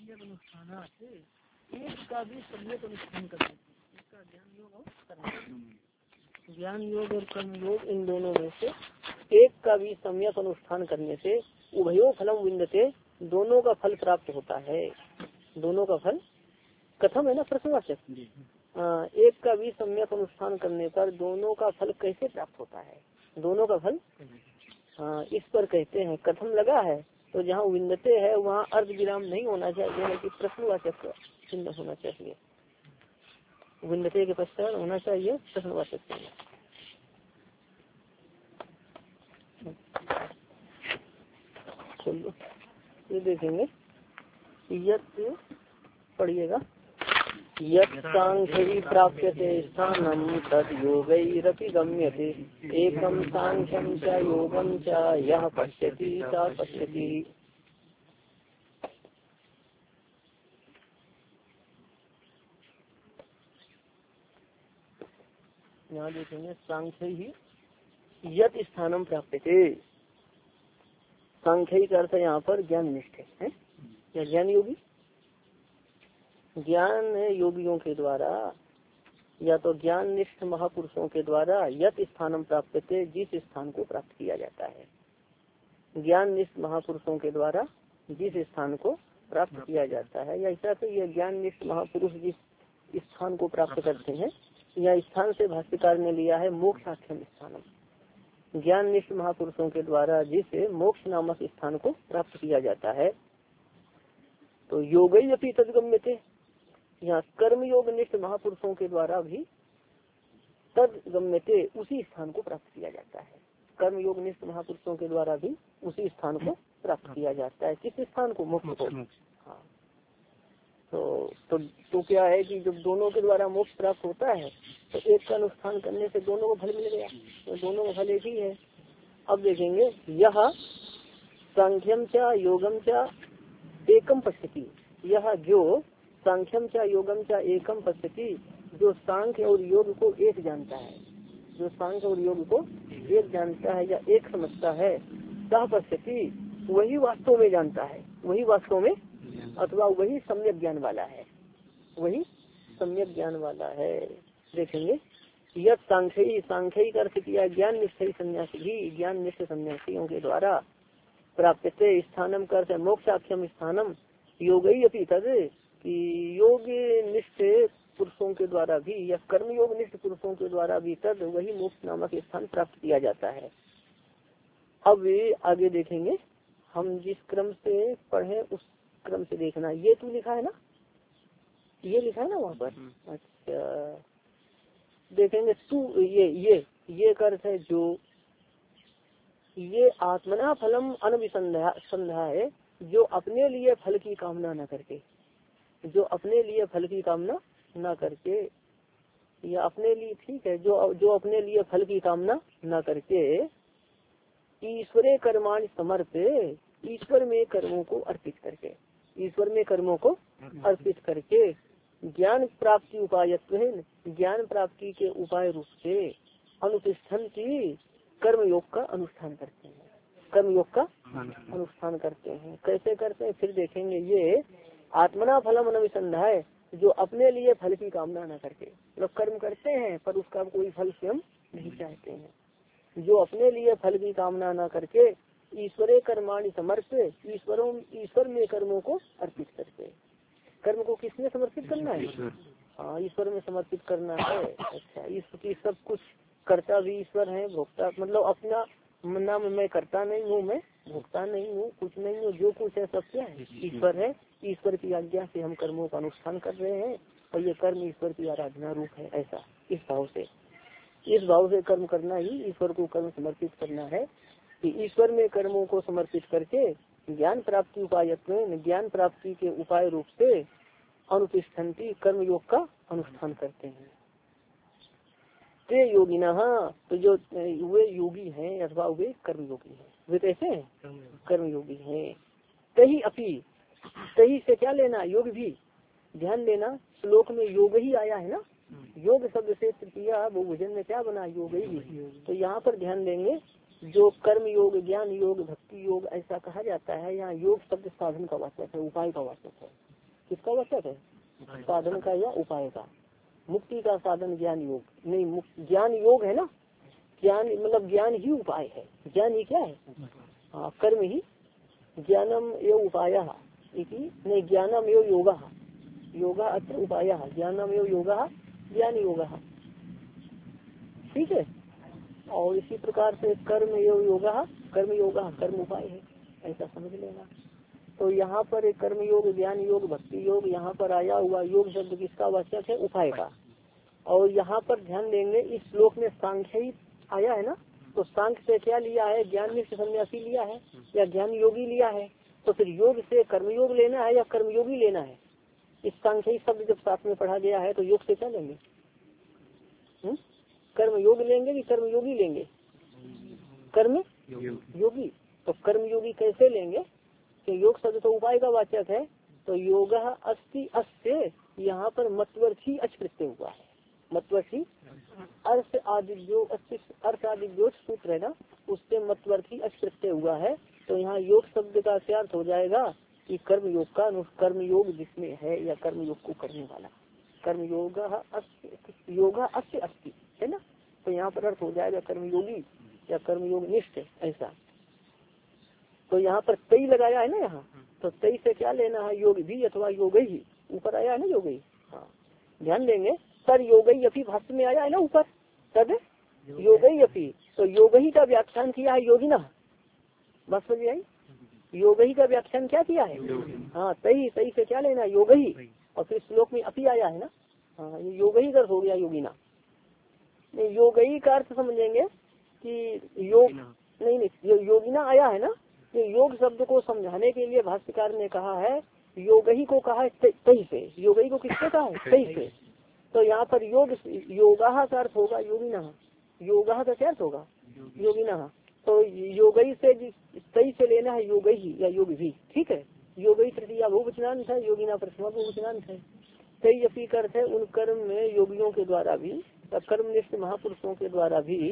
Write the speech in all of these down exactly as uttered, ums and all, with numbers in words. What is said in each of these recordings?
एक का भी सम्यक अनुष्ठान करना, इसका ज्ञान योग और कर्म, ज्ञान योग और कर्म योग इन दोनों में से एक का भी सम्यक अनुष्ठान करने से उभयो फलम विन्दते, दोनों का फल प्राप्त होता है। दोनों का फल कथम है ना, प्रश्नवाचक। एक का भी सम्यक अनुष्ठान करने पर दोनों का फल कैसे प्राप्त होता है, दोनों का फल हाँ इस पर कहते हैं कथम लगा है तो जहाँ विन्दते है वहाँ अर्ध विराम नहीं होना चाहिए, बल्कि प्रश्नवाचक चिन्ह होना चाहिए। विन्दते के पश्चात होना चाहिए प्रश्नवाचक चिन्ह। चलो ये देखेंगे, यत् पढ़िएगा, यत् सांख्यैः प्राप्यते स्थानं तद् योगैरपि गम्यते, एकं सांख्यं च योगं च यः पश्यति स पश्यति। यहाँ देखेंगे सांख्यैः यत् स्थानं प्राप्यते, सांख्यिक का अर्थ यहाँ पर ज्ञान निष्ठ है या ज्ञान योगी, ज्ञान योगियों के द्वारा या तो ज्ञान निष्ठ महापुरुषों के द्वारा यत स्थानम प्राप्त थे, जिस स्थान को प्राप्त किया जाता है। ज्ञान निष्ठ महापुरुषों के द्वारा जिस स्थान को प्राप्त किया जाता है, या ऐसा तो ये ज्ञान निष्ठ महापुरुष जिस स्थान को प्राप्त करते हैं, या स्थान से भाष्यकार ने लिया है मोक्षाख्यम स्थानम, ज्ञान निष्ठ महापुरुषों के द्वारा जिस मोक्ष नामक स्थान को प्राप्त किया जाता है। तो योगई अपनी तदगम्यते, यहाँ कर्म योग निष्ठ महापुरुषों के द्वारा भी तदगम्यते उसी स्थान को प्राप्त किया जाता है। कर्म योग निष्ठ महापुरुषों के द्वारा भी उसी स्थान को प्राप्त किया जाता है। किस स्थान को? मोक्ष को। हाँ तो, तो तो क्या है कि जब दोनों के द्वारा मोक्ष प्राप्त होता है तो एक का अनुष्ठान करने से दोनों को फल मिल गया, तो दोनों का फल एक ही है। अब देखेंगे, यह सांख्यम च योगम च एकम पश्यति, यह जो सांख्यम च योगम च एकम पश्यति, जो सांख्य और योग को एक जानता है, जो सांख्य और योग को एक जानता है या एक समझता है, सह पश्यति वही वास्तव में जानता है, वही वास्तव में अथवा वही सम्यक ज्ञान वाला है, वही सम्यक ज्ञान वाला है। देखेंगे, यह सांख्यी, सांख्यी का अर्थ किया ज्ञान निष्ठ सन्यासी भी, ज्ञान निष्ठ सन्यासियों के द्वारा प्राप्यते स्थानम कर मोक्षाख्यम स्थानम योगई अपनी तद, कि योग निष्ठ पुरुषों के द्वारा भी या कर्म योग निष्ठ पुरुषों के द्वारा भी तद वही मोक्ष नामक स्थान प्राप्त किया जाता है। अब आगे देखेंगे, हम जिस क्रम से पढ़े उस क्रम से देखना। ये तू लिखा है ना, ये लिखा है ना वहाँ पर। अच्छा देखेंगे, तू ये ये ये अर्थ है जो, ये आत्मना फलम अनभिसंध्या संध्या है, जो अपने लिए फल की कामना न करके, जो अपने लिए फल की कामना न करके, या अपने लिए ठीक है, जो जो अपने लिए फल की कामना न करके ईश्वरे कर्माण समर्थ, ईश्वर में कर्मों को अर्पित करके, ईश्वर में कर्मों को अर्पित करके ज्ञान प्राप्ति उपायत्व, ज्ञान प्राप्ति के उपाय रूप से अनुतिष्ठन की कर्म योग का अनुष्ठान करते हैं, कर्म योग का अनुष्ठान करते हैं। कैसे करते हैं फिर देखेंगे। ये आत्मना फलम अनभिसंध्याय, जो अपने लिए फल की कामना न करके, लोग कर्म करते हैं पर उसका कोई फल स्वयं नहीं चाहते हैं, जो अपने लिए फल की कामना न करके ईश्वरे कर्माणि समर्थ, ईश्वरों ईश्वर में कर्मों को अर्पित करके, कर्म को किसमें समर्पित करना है? हाँ ईश्वर में समर्पित करना है। अच्छा, ईश्वर की सब कुछ कर्ता भी ईश्वर है, भोक्ता मतलब अपना नाम मैं करता नहीं हूँ, मैं भोक्ता नहीं हूँ, कुछ नहीं हूँ, जो कुछ है सब क्या है? ईश्वर है। ईश्वर की आज्ञा से हम कर्मों का अनुष्ठान कर रहे हैं और ये कर्म ईश्वर की आराधना रूप है। ऐसा इस भाव से, इस भाव से कर्म करना ही ईश्वर को कर्म समर्पित करना है, कि ईश्वर में कर्मों को समर्पित करके ज्ञान प्राप्ति उपाय, ज्ञान प्राप्ति के उपाय रूप से अनुतिष्ठन्ति कर्म योग का अनुष्ठान करते हैं। ते योगिना, तो जो वे योगी हैं अथवा वे कर्म योगी हैं, वे कैसे हैं? कर्म योगी हैं। तही अपी, तही से क्या लेना? योग भी ध्यान देना, श्लोक में योग ही आया है ना, योग शब्द से तृतीया बहुवचन में क्या बना? योग ही। तो यहाँ पर ध्यान देंगे, जो कर्म योग, ज्ञान योग, भक्ति योग ऐसा कहा जाता है, यहाँ योग शब्द साधन का वाचक है, उपाय का वाचक है। किसका वाचक है? साधन का या उपाय का। मुक्ति का साधन ज्ञान योग नहीं, ज्ञान योग है ना, ज्ञान मतलब ज्ञान ही उपाय है। ज्ञान ही क्या है? हाँ, कर्म ही ज्ञानम एवं उपाय नहीं, ज्ञानम एवं योगा, योगा अत्र उपाय, ज्ञानम एवं योगा ज्ञान योगा। ठीक है। और इसी प्रकार से कर्म एवं योगा, कर्म योगा कर्म उपाय है, ऐसा समझ लेना। तो यहाँ पर एक कर्म योग, ज्ञान योग, भक्ति योग, यहाँ पर आया हुआ योग शब्द किसका वाचक है? उपाय का। और यहाँ पर ध्यान देंगे इस श्लोक में सांख्य ही आया है ना, तो सांख्य से क्या लिया है? ज्ञान निष्ठ सन्यासी लिया है या ज्ञान योगी लिया है? तो फिर योग से कर्मयोग लेना है या कर्मयोगी लेना है? इस सांख्य ही शब्द जब साथ में पढ़ा गया है तो योग से क्या लेंगे? हुँ? कर्म योग लेंगे कि कर्मयोगी लेंगे? कर्म योगी। तो कर्मयोगी कैसे लेंगे कि योग शब्द तो उपाय का वाचक है, तो योग अस्ति अस्य, यहाँ पर मतवर्थी अच प्रत्यय हुआ है। मतवर्थी अर्थ आदि जो अर्थ आदि जो सूत्र है ना, उससे मतवर्थी अच प्रत्यय हुआ है। तो यहाँ योग शब्द का क्या अर्थ हो जाएगा कि कर्म योग का, कर्म योग जिसमें है या कर्म योग को करने वाला, कर्म योग योगा अस्य अस्ति है ना, तो यहाँ पर अर्थ हो जाएगा कर्मयोगी या कर्मयोग निष्ठ, ऐसा। तो यहाँ पर कई लगाया है ना यहाँ, तो कई से क्या लेना है? योग भी अथवा योग ही, ऊपर आया है ना योग ही। हाँ, ध्यान देंगे सर योग ही अपनी भाष्य में आया है ना ऊपर, सद योग ही अपनी, तो योग ही का व्याख्यान किया है योगी ना, बस समझ आई। योग ही का व्याख्यान क्या किया है? हाँ, सही सही से क्या लेना? योग ही। और फिर श्लोक में अपी आया है ना, हाँ, ये योग ही का अर्थ हो गया योगिना। योग ही का अर्थ समझेंगे कि योग नहीं नहीं योगिना आया है ना, ये योग शब्द को समझाने के लिए भाष्यकार ने कहा है योग ही को कहा है कहीं से, योग ही को किससे कहा है? कहीं से। तो यहाँ पर योग योगा का अर्थ होगा योगिना, योगा का क्या अर्थ होगा? योगिना। तो योग ही से कई से लेना है योग ही या योग भी, ठीक है। योग ही तृतीया बहुवचनांत है, योगिना प्रथमा बहुवचनांत है। कई अपी अर्थ है उन कर्म में योगियों के द्वारा भी, कर्मनिष्ठ महापुरुषों के द्वारा भी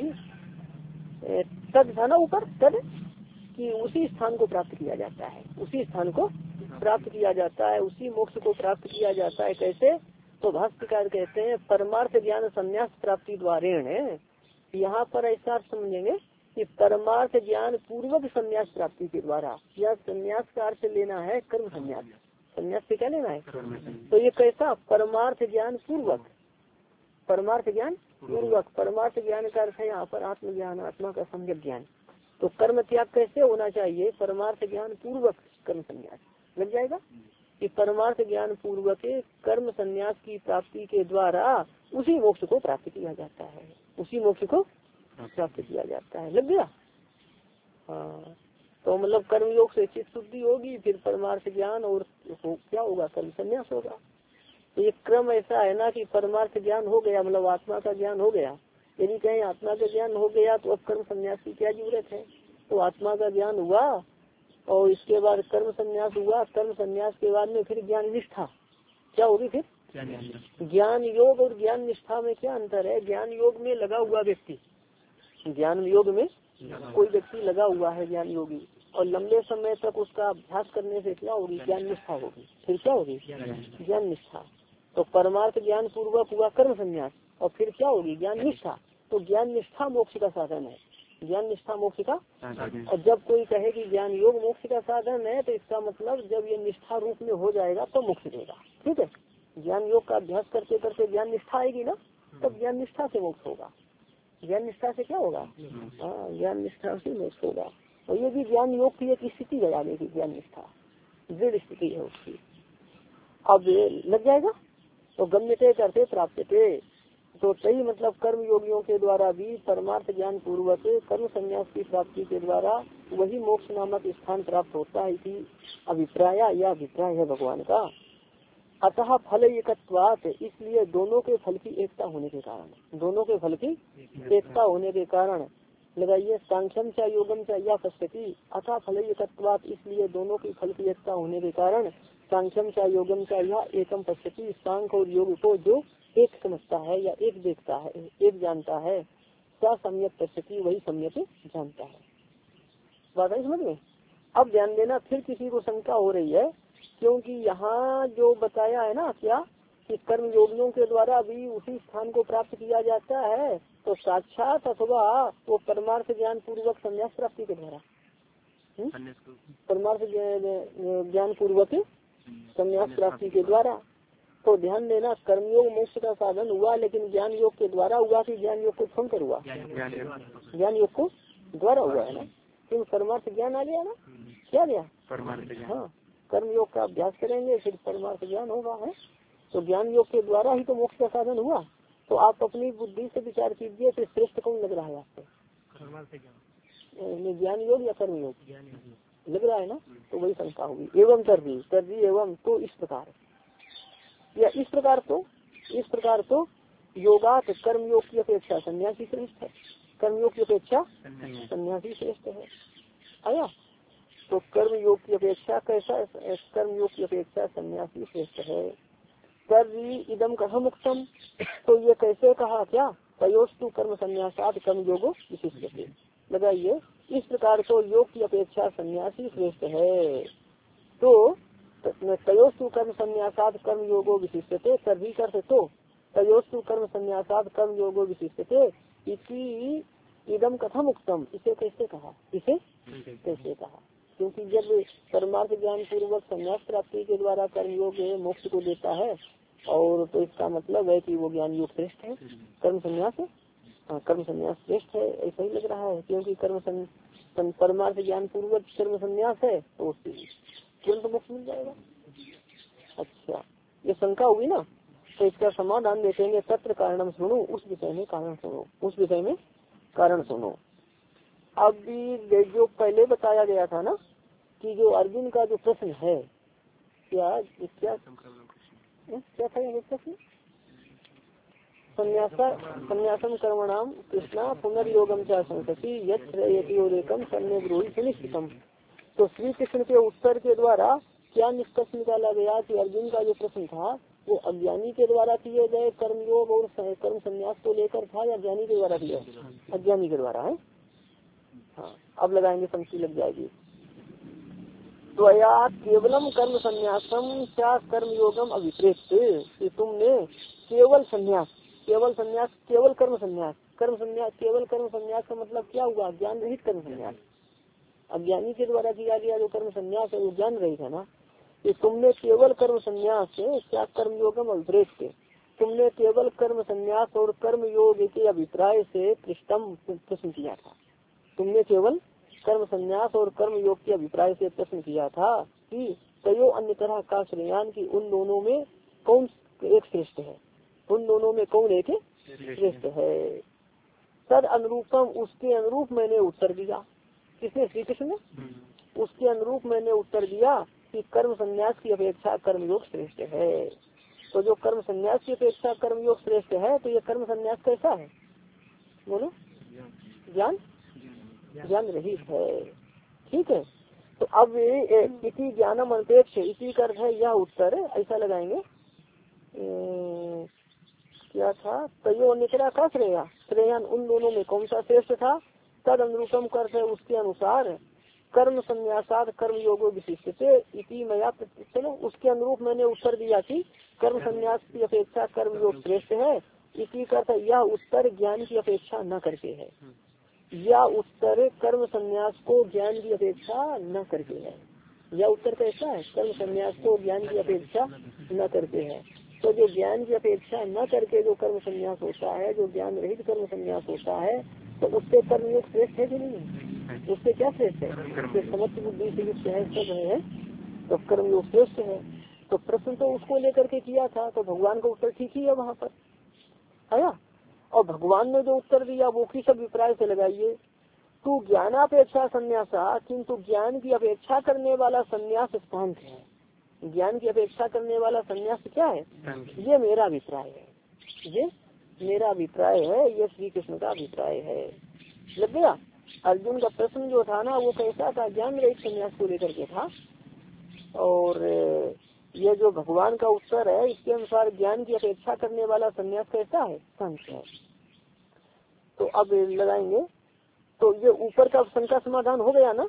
तद था ना ऊपर, तद कि उसी स्थान को प्राप्त किया जाता है, उसी स्थान को प्राप्त किया जाता है, उसी मोक्ष को प्राप्त किया जाता है। कैसे? तो भाष्यकार कहते हैं परमार्थ ज्ञान संन्यास प्राप्ति द्वारेण। यहाँ पर ऐसा समझेंगे कि परमार्थ ज्ञान पूर्वक संन्यास प्राप्ति के द्वारा, या संन्यास का अर्थ लेना है कर्म संन्यास, संन्यास से क्या लेना है? तो ये कैसा? परमार्थ ज्ञान पूर्वक, परमार्थ ज्ञान पूर्वक, परमार्थ ज्ञान का अर्थ है यहाँ पर आत्मज्ञान, आत्मा का सम्यक ज्ञान। तो कर्म त्याग कैसे होना चाहिए? परमार्थ ज्ञान पूर्वक कर्म संन्यास लग जाएगा कि परमार्थ ज्ञान पूर्वक कर्म संन्यास की प्राप्ति के द्वारा उसी मोक्ष को प्राप्त किया जाता है, उसी मोक्ष को प्राप्त किया जाता है। लग गया? हाँ, तो मतलब कर्मयोग से चित्त शुद्धि होगी, फिर परमार्थ ज्ञान और हो, क्या होगा? कर्म संन्यास होगा। तो ये क्रम ऐसा है ना कि परमार्थ ज्ञान हो गया मतलब आत्मा का ज्ञान हो गया, यदि कहीं आत्मा का ज्ञान हो गया तो अब कर्म संन्यास की क्या जरूरत है? तो आत्मा का ज्ञान हुआ और इसके बाद कर्म संन्यास हुआ, कर्म संन्यास के बाद में फिर ज्ञान निष्ठा क्या होगी? फिर ज्ञान योग और ज्ञान निष्ठा में क्या अंतर है? ज्ञान योग में लगा हुआ व्यक्ति, ज्ञान योग में कोई व्यक्ति लगा हुआ है ज्ञान योगी, और लंबे समय तक उसका अभ्यास करने से क्या होगी? ज्ञान निष्ठा होगी। फिर क्या होगी? ज्ञान निष्ठा। तो परमार्थ ज्ञान पूर्वक हुआ कर्म संन्यास और फिर क्या होगी? ज्ञान निष्ठा। तो ज्ञान निष्ठा मोक्ष का साधन है, ज्ञान निष्ठा मोक्ष का। और जब कोई कहे कि ज्ञान योग मोक्ष का साधन है तो इसका मतलब जब ये निष्ठा रूप में हो जाएगा तो मोक्ष देगा, ठीक है। ज्ञान योग का अभ्यास करते करते ज्ञान निष्ठा आएगी ना, तब ज्ञान निष्ठा से मोक्ष होगा। ज्ञान निष्ठा से क्या होगा? हाँ, ज्ञान निष्ठा से मोक्ष होगा। और ये भी ज्ञान योग की एक स्थिति है आगे की, ज्ञान निष्ठा दृढ़ स्थिति है उसकी। अब लग जाएगा। तो गम्यते करते प्राप्यते, तो सही मतलब कर्म योगियों के द्वारा भी परमार्थ ज्ञान पूर्वक कर्म संन्यास की प्राप्ति के द्वारा वही मोक्ष नामक स्थान प्राप्त होता है कि अभिप्राय या अभिप्राय है भगवान का। अतः फल एकत्वात्, इसलिए दोनों के फल की एकता होने के कारण, दोनों के फल की एकता होने के कारण लगाइए सांख्यम च योगम च या पश्यति। अतः फल एकत्वात्, इसलिए दोनों की फल की एकता होने के कारण सांख्यम च योगम च या एकम पश्यति, सांख्य और योग को जो एक समझता है या एक देखता है, एक जानता है, सा सम्यक पश्यति, वही सम्यक जानता है। बात है समझ में? अब ध्यान देना, फिर किसी को शंका हो रही है क्योंकि यहाँ जो बताया है ना क्या कि कर्म योगियों के द्वारा भी उसी स्थान को प्राप्त किया जाता है, तो साक्षात अथवा वो परमार्थ ज्ञान पूर्वक संन्यास प्राप्ति के द्वारा, परमार्थ ज्ञान पूर्वक संन्यास प्राप्ति के द्वारा। तो ध्यान देना, कर्मयोग मोक्ष का साधन हुआ, लेकिन ज्ञान योग के द्वारा हुआ कि ज्ञान योग को छोड़कर हुआ? ज्ञान योग को द्वारा हुआ है ना, क्योंकि परमार्थ ज्ञान आ गया ना, क्या गया? हाँ, कर्म योग का अभ्यास करेंगे फिर परमार्थ ज्ञान होगा है। तो ज्ञान योग के द्वारा ही तो मोक्ष का साधन हुआ। तो आप अपनी बुद्धि से विचार कीजिए, फिर श्रेष्ठ कौन लग रहा है आपको? ज्ञान योग या कर्म योग लग रहा है ना, तो वही शंका होगी। एवं तरजी तरजी एवं तो इस प्रकार या इस प्रकार तो इस प्रकार तो योगात कर्म योग की अपेक्षा सन्यासी श्रेष्ठ है। कर्म योग की अपेक्षा सन्यासी श्रेष्ठ है। आया? तो कर्म योग की अपेक्षा कैसा? कर्म योग की अपेक्षा सन्यासी श्रेष्ठ है। कर्मी इदम कथम उत्तम, तो ये कैसे कहा? क्या तयोस्तु कर्म संन्यासात कर्म योगो विशिष्यते। लगाइए, इस प्रकार तो योग की अपेक्षा सन्यासी श्रेष्ठ है। तो तयोस्तु कर्म संन्यासात कर्म योगो विशिष्यते, तभी करते तो तयोस्तु कर्म संन्यासात कर्म योगो विशिष्यते इसी इदम कथम उत्तम, इसे कैसे कहा? इसे कैसे कहा? क्योंकि जब परमार्थ ज्ञान पूर्वक संन्यास प्राप्ति के द्वारा कर्म योग मोक्ष को देता है, और तो इसका मतलब है कि वो ज्ञान योग श्रेष्ठ है, कर्म संन्यास है। हाँ, कर्म संन्यास श्रेष्ठ है, ऐसा ही लग रहा है, क्योंकि कर्म सं, परमार्थ ज्ञान पूर्वक कर्म संन्यास है तो तुरंत मोक्ष मिल जाएगा। अच्छा, ये शंका हुई ना, तो इसका समाधान देखेंगे। तत्र कारणम सुनो, उस विषय में कारण सुनो, उस विषय में कारण सुनो। अभी जो पहले बताया गया था ना कि जो अर्जुन का जो प्रश्न है, क्या क्या क्या था ये प्रश्न? संन्यासा संन्यासम कर्मणाम कृष्णा पुनर्योगम च संसति यति और एकम सन्ने ब्रूहि सुनिश्चितम। तो श्री कृष्ण के उत्तर के द्वारा क्या निष्कर्ष निकाला गया कि अर्जुन का जो प्रश्न था वो अज्ञानी के द्वारा किए गए कर्मयोग और कर्म संन्यास को लेकर था या ज्ञानी के द्वारा किया? अज्ञानी के द्वारा है। हाँ, अब लगाएंगे, पंक्ति लग जाएगी। त्वया केवलम कर्म संन्यासम क्या कर्म योगम अभिप्रेत, तुमने केवल संन्यास केवल संन्यास केवल कर्म संन्यास कर्म संन्यास केवल कर्म संन्यास का मतलब क्या हुआ? ज्ञान रहित कर्म संन्यास। अज्ञानी के द्वारा किया गया जो कर्म संन्यास है वो ज्ञान रहित है ना। कि तुमने केवल कर्म संन्यास से क्या कर्म योगम अभिप्रेत के, तुमने केवल कर्म संन्यास और कर्म योग के अभिप्राय से पृष्ठम प्रश्न किया था। तुमने केवल कर्म संन्यास और कर्म योग के अभिप्राय से प्रश्न किया था कि कयो अन्य तरह का श्रेयान की उन दोनों में कौन एक श्रेष्ठ है, उन दोनों में कौन एक श्रेष्ठ है। तद अनुरूपम, उसके अनुरूप मैंने उत्तर दिया। किसने? श्री कृष्ण ने। उसके अनुरूप मैंने उत्तर दिया कि कर्म संन्यास की अपेक्षा कर्म योग श्रेष्ठ है। तो जो कर्म संन्यास की अपेक्षा कर्म योग श्रेष्ठ है, तो ये कर्म संन्यास कैसा है? बोलो। ज्ञान ज्ञान रहित है। ठीक है। तो अब इसी ज्ञानम अनपेक्ष, इसी का अर्थ है यह उत्तर, ऐसा लगाएंगे। ए, क्या था? तयो निकला का श्रेया श्रेयान उन दोनों में कौन सा श्रेष्ठ था? तद अनुरूपम कर है, उसके अनुसार कर्म संन्यासाद कर्म योगो विशिष्टते इति मया चलो उसके अनुरूप मैंने उत्तर दिया कि कर्म संन्यास की अपेक्षा कर्म योग श्रेष्ठ है। इसी का यह उत्तर ज्ञान की अपेक्षा न करके है, या उत्तर कर्म संन्यास को ज्ञान की अपेक्षा न करके है। यह उत्तर कैसा है? कर्म संन्यास को ज्ञान की अपेक्षा न करके है। तो जो ज्ञान की अपेक्षा न करके जो कर्म संन्यास होता है, जो ज्ञान रहित कर्म संन्यास होता है, तो उससे कर्म योग श्रेष्ठ है कि नहीं? उससे क्या श्रेष्ठ है? उससे समस्त बुद्धि से युक्त है, सब है, तो कर्म योग श्रेष्ठ है। तो प्रश्न तो उसको लेकर के किया था, तो भगवान का उत्तर ठीक ही है वहाँ पर आया। और भगवान ने जो उत्तर दिया वो किस अभिप्राय से लगाइए? तू ज्ञानापेक्षा संन्यासा, किंतु ज्ञान की अपेक्षा करने वाला संन्यास स्थांत है। ज्ञान की अपेक्षा करने वाला संन्यास क्या है? ये मेरा अभिप्राय है, ये मेरा अभिप्राय है, ये श्री कृष्ण का अभिप्राय है। लग गया? अर्जुन का प्रश्न जो था ना वो कैसा था? ज्ञान रहित संन्यास को लेकर के था। और ये जो भगवान का उत्तर है इसके अनुसार ज्ञान की अपेक्षा करने वाला संन्यास कैसा है? संत है। तो अब लगाएंगे, तो ये ऊपर का शंका समाधान हो गया ना।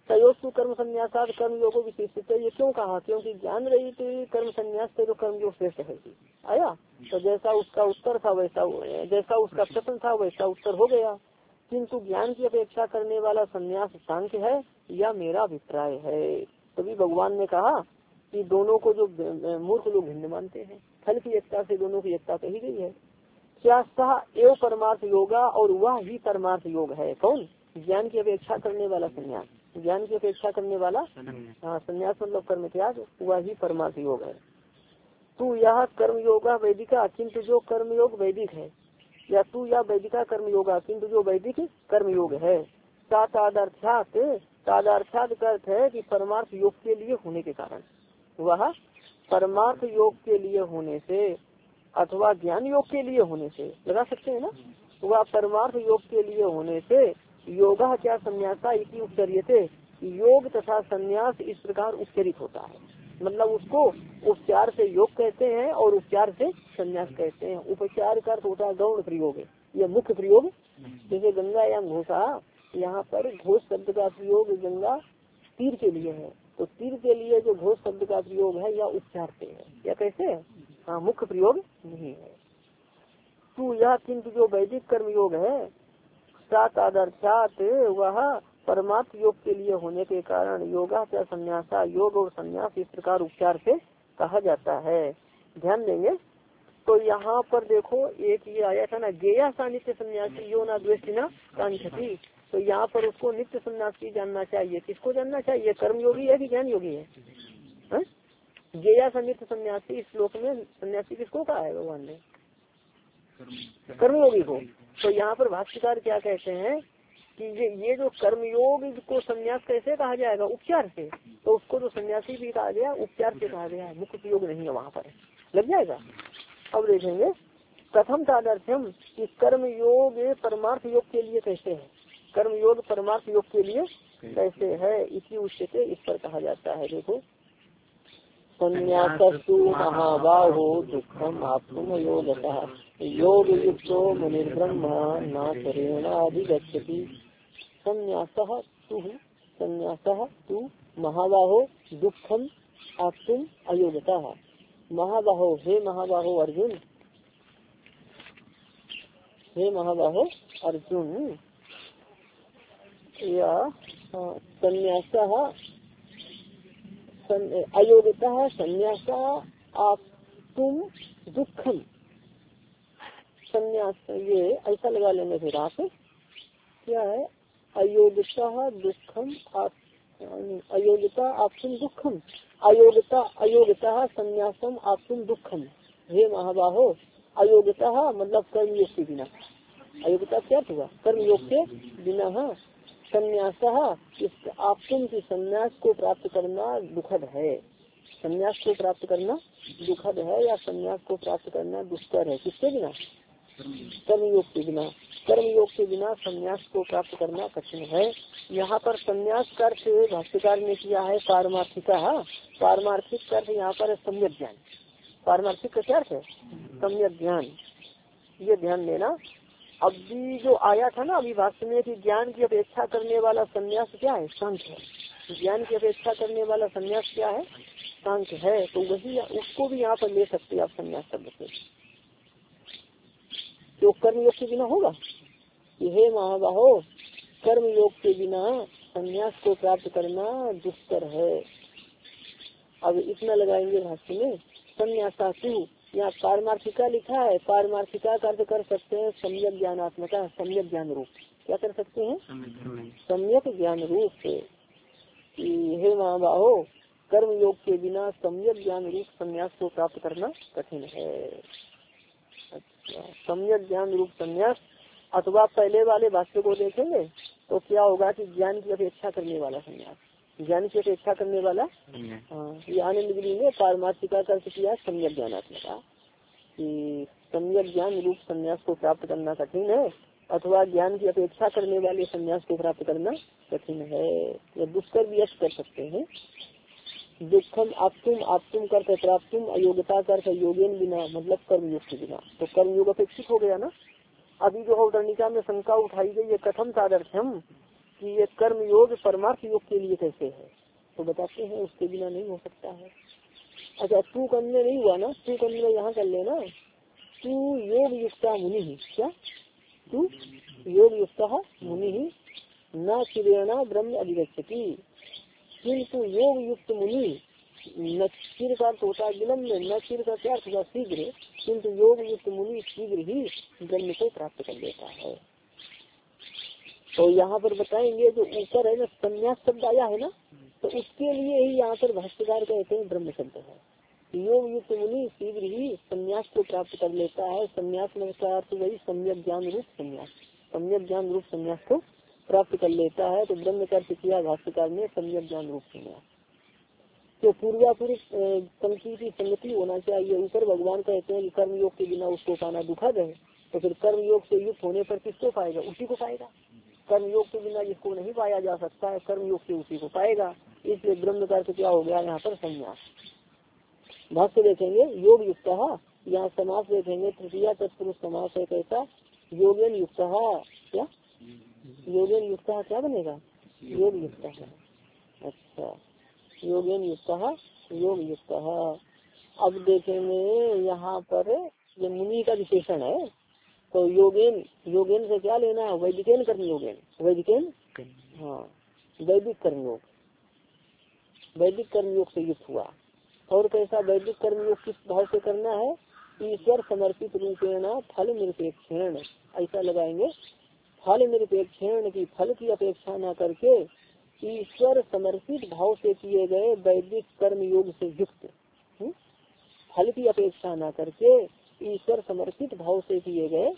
तयोस्तु कर्म संन्यासाद कर्म योगो विशेषित। ये क्यों कहा? क्योंकि ज्ञान रहित कर्म संन्यास से जो कर्म योग श्रेष्ठ है। आया तो जैसा उसका उत्तर था वैसा, जैसा उसका प्रश्न था वैसा उत्तर हो गया। किंतु ज्ञान की अपेक्षा करने वाला संन्यास सांख्य है, यह मेरा अभिप्राय है। तभी भगवान ने कहा कि दोनों को जो मूर्ख लोग भिन्न मानते हैं, फल की एकता से दोनों की एकता कही गई है। क्या सह एवं परमार्थ योगा, और वह ही परमार्थ योग है। कौन? ज्ञान की अपेक्षा करने वाला संन्यास, ज्ञान की अपेक्षा करने वाला हाँ संन्यास मतलब कर्म त्याग, वह ही परमार्थ योग है। तू यह कर्म योगा वैदिका, किंतु जो कर्म योग वैदिक है, या तू या वैदिका कर्म योगा, किंतु जो वैदिक कर्म योग है। तादार्थ्यात, तादार्थ्यात का अर्थ है कि परमार्थ योग के लिए होने के कारण, वह परमार्थ योग के लिए होने से अथवा ज्ञान योग के लिए होने से, लगा सकते हैं ना, वह परमार्थ योग के लिए होने से योगा क्या संन्यासा इसी उपचर्यते, योग तथा संन्यास इस प्रकार उपचरित होता है। मतलब उसको उपचार से योग कहते हैं और उपचार से संन्यास कहते हैं। उपचार का अर्थ होता है गौण प्रयोग, यह मुख्य प्रयोग। जैसे गंगा या घोषा, यहाँ पर घोष शब्द का प्रयोग गंगा तीर के लिए है, तो तीर के लिए जो घोष शब्द का प्रयोग है यह उपचार से है, या कैसे है? हाँ, मुख्य प्रयोग नहीं है। तू यह किंतु जो वैदिक कर्म योग है, सात आदर्शात, वह परमार्थ योग के लिए होने के कारण योगा क्या संन्यासा, योग और संन्यास इस प्रकार उपचार से कहा जाता है। ध्यान देंगे तो यहाँ पर देखो एक ये आया था ना, गेया सा नित्य सन्यासी यो ना द्वेष्टिना कांक्षति, तो यहाँ पर उसको नित्य सन्यासी जानना चाहिए। किसको जानना चाहिए? कर्म योगी है कि ज्ञान योगी है?, है? गेया सा नित्य सन्यासी, इस श्लोक में सन्यासी किसको कहा है भगवान ने? कर्मयोगी को। तो यहाँ पर भाष्यकार क्या कहते हैं कि ये ये जो कर्मयोग को संन्यास कैसे कहा जाएगा? उपचार से। तो उसको जो सन्यासी भी कहा गया उपचार से कहा गया, मुख्य प्रयोग नहीं है वहाँ पर, लग जाएगा। अब देखेंगे प्रथम तादर्थ्यम कि कर्म योग परमार्थ योग के लिए कैसे है, कर्म योग परमार्थ योग के लिए कैसे है, इसी उच्चते इस पर कहा जाता है। देखो संन्यासस्तु महाबाहो दुखम आत्म योगतः योग युक्तो मुनिर्ब्रह्म न शरेणाधिगच्छति। संन्यासः तु संन्यासः तु महाबाहो दुखम आत्म अयोगतः। महाबाहो, हे महाबाहो अर्जुन, हे महाबाहो अर्जुन, या संन्यासः अयोगतः संन्यासा आप तुम दुखम। संन्यास ये ऐसा लगा लेंगे फिर आप, क्या है? अयोगता दुखम आप, अयोगता आप तुम दुखम, अयोगता अयोगता संन्यासम आप तुम दुखम। हे महाबाहो, अयोगता मतलब कर्म योग के बिना, अयोगता क्या हुआ? कर्म योग के बिना। संन्यास आप तुम की संन्यास को प्राप्त करना दुखद है, संन्यास को प्राप्त करना दुखद है या संन्यास को प्राप्त करना दुष्कर है। किसके बिना? कर्म योग के बिना। कर्म योग के बिना संन्यास को प्राप्त करना कठिन है। यहाँ पर संन्यास का अर्थ भाष्यकार ने किया है पारमार्थिका। पारमार्थिक का अर्थ यहाँ पर सम्यक ज्ञान। पारमार्थिक का क्या अर्थ है? सम्यक ज्ञान। ये ध्यान देना। अभी जो आया था ना अभी भाष्य में कि ज्ञान की अपेक्षा करने वाला संन्यास क्या है? सांख्य है। ज्ञान की अपेक्षा करने वाला संन्यास क्या है? सांख्य है। तो वही उसको भी यहाँ पर ले सकते हैं आप संन्यास शब्द से। जो कर्म योग के बिना होगा, हे महाबाहो कर्म योग के बिना संन्यास को प्राप्त करना दुष्कर है। अब इतना लगाएंगे भाष्य में। संन्यासासु यहाँ पारमार्थिका लिखा है, पारमार्थिका का अर्थ कर सकते हैं सम्यक ज्ञानात्मका, सम्यक ज्ञान रूप। क्या कर सकते हैं? सम्यक ज्ञान रूप से। हे महाबाहो कर्म योग के बिना सम्यक ज्ञान रूप संन्यास को प्राप्त करना कठिन है। अच्छा, सम्यक ज्ञान रूप संन्यास। अथवा पहले वाले भाष्य को देखेंगे तो क्या होगा कि ज्ञान की अपेक्षा करने वाला संन्यास, ज्ञान की अपेक्षा करने वाला। हाँ, ये आनंद गिरी ने पारमार्थिका का अर्थ किया सम्यक ज्ञानात्मका, कि सम्यक ज्ञान रूप संन्यास को प्राप्त करना कठिन है अथवा ज्ञान की अपेक्षा करने वाले संन्यास को प्राप्त करना कठिन है। या दुष्कर भी अर्थ कर सकते हैं। दुखम आप तुम आप तुम करते प्राप्त अयोग्यता कर योगेन बिना मतलब कर्मयोग के बिना। तो कर्मयोग अपेक्षित हो गया ना। अभी जो अवतरणिका में शंका उठाई गई है कथम तादर्थ्यम, कि ये कर्म योग परमार्थ योग के लिए कैसे है, तो बताते हैं उसके बिना नहीं हो सकता है। अच्छा, तू करने नहीं हुआ ना, तू करने यहाँ कर लेना, तू योग युक्ता मुनि ही, क्या तू योग युक्ता मुनि ही न चिरेणा ब्रह्म अधिगच्छति, किंतु योग युक्त मुनि न चिर का होता विलम्ब, न चिर का क्या होगा शीघ्र, किंतु योग युक्त मुनि शीघ्र ही ब्रह्म को प्राप्त कर लेता है। तो यहाँ पर बताएंगे जो ऊपर है ना संन्यास शब्द आया है ना, तो उसके लिए ही यहाँ पर भाष्यकार कहते हैं ब्रह्म शब्द है। योग युक्त मुनि शीघ्र ही संन्यास को प्राप्त कर लेता है। संन्यास में का अर्थ वही सम्यक ज्ञान रूप संन्यास, सम्यक ज्ञान रूप संन्यास को प्राप्त कर लेता है। तो ब्रह्म का अर्थ किया भाष्यकार ने सम्यक ज्ञान रूप संन्यास। तो पूर्वापूर्व पंक्ति की संगति होना चाहिए। ऊपर भगवान कहते हैं कि कर्म योग के बिना उसको पाना दुखद है, तो फिर कर्म योग से युक्त होने पर किसको पाएगा, उसी को पाएगा। कर्म योग के बिना जिसको नहीं पाया जा सकता है, कर्म योग से उसी को पाएगा। इसलिए ब्रह्म का अर्थ क्या हो गया यहाँ पर संन्यास। भाष्य देखेंगे योग युक्त, यहाँ समास देखेंगे तृतीया तत्पुरुष समास है कैसा, योगेन युक्त, क्या योगेन युक्त क्या बनेगा, योग युक्त है। अच्छा, योगेन युक्त योग युक्त। अब देखेंगे यहाँ पर ये मुनि का विशेषण है, तो योगेन, योगेन से क्या लेना है, वैदिकेन कर्म योगेन, वैदिकेन हाँ वैदिक कर्म योग, वैदिक कर्म योग से युक्त हुआ। और कैसा वैदिक कर्म योग किस भाव से करना है, ईश्वर समर्पित रूपेण फल निरपेक्षण, ऐसा लगाएंगे, फल निरपेक्षण की फल की अपेक्षा न करके ईश्वर समर्पित भाव से किए गए वैदिक कर्म योग से युक्त, फल की अपेक्षा न करके ईश्वर समर्पित भाव से किए गए